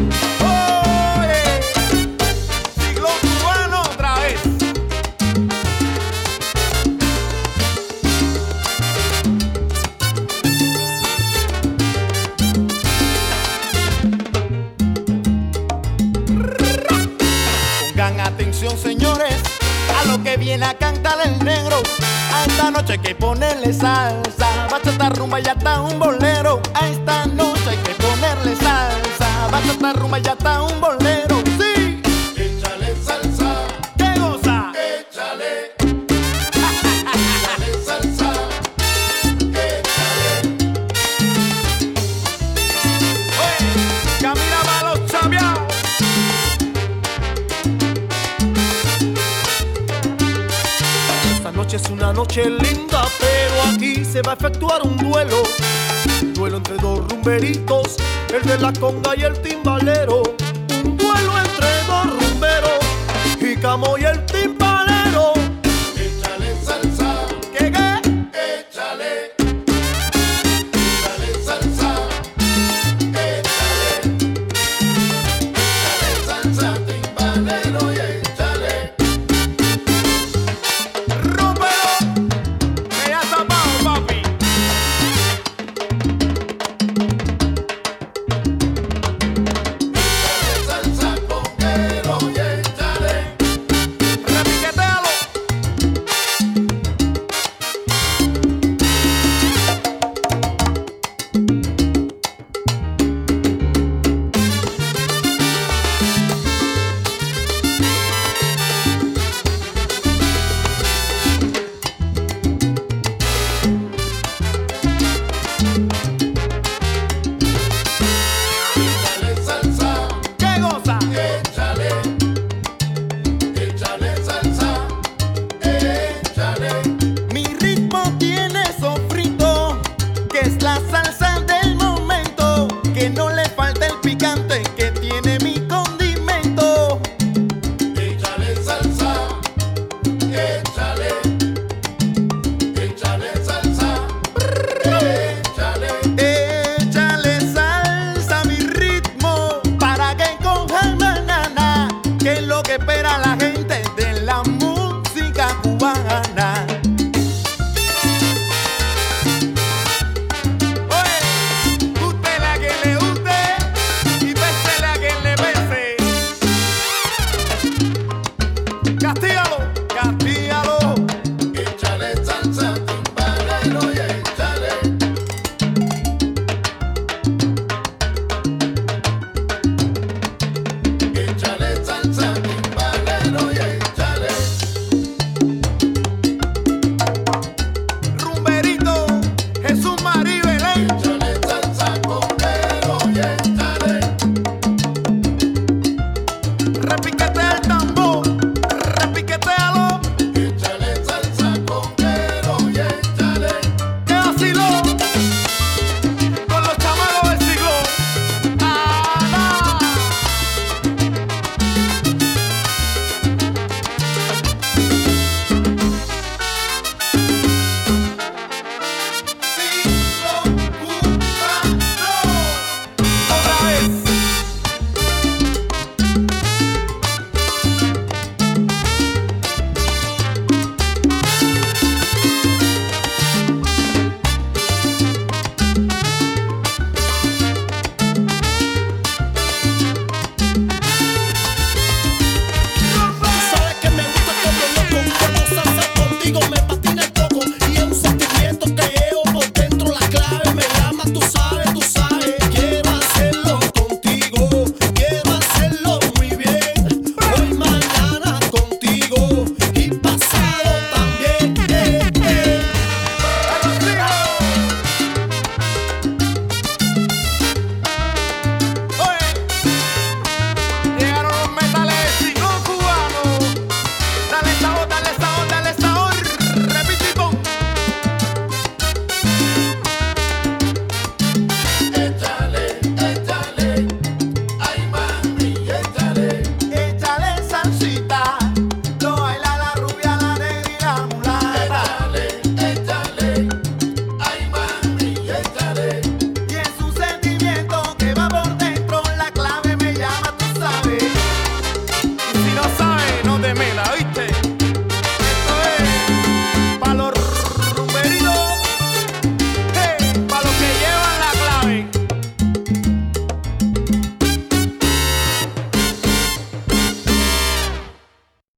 Oye, siglo cubano otra vez. Pongan atención, señores, a lo que viene a cantar el negro. A esta noche hay que ponerle salsa, bachata, rumba y hasta un bolero. A esta noche hay que ponerle salsa, bachata, rumba y hasta un bolero. Sí, Échale salsa, ¿qué goza? échale. Échale salsa, échale. Oye, camina para los chaviaos. Esta noche es una noche linda, pero aquí se va a efectuar un duelo. Un duelo entre dos rumberitos, el de la conga y el timbalero. Un duelo entre dos rumberos, Jícamo y el timbalero. Échale salsa, ¿Qué? échale. Échale salsa, échale. Échale salsa, timbalero y échale. ¡Rómpelo! Que ya está pago, papi. Échale salsa, conguero y échale. Repiquetealo. Échale salsa, ¿Qué goza? échale. Échale salsa, échale. Mi ritmo tiene sofrito, que es la salsa del momento, que no le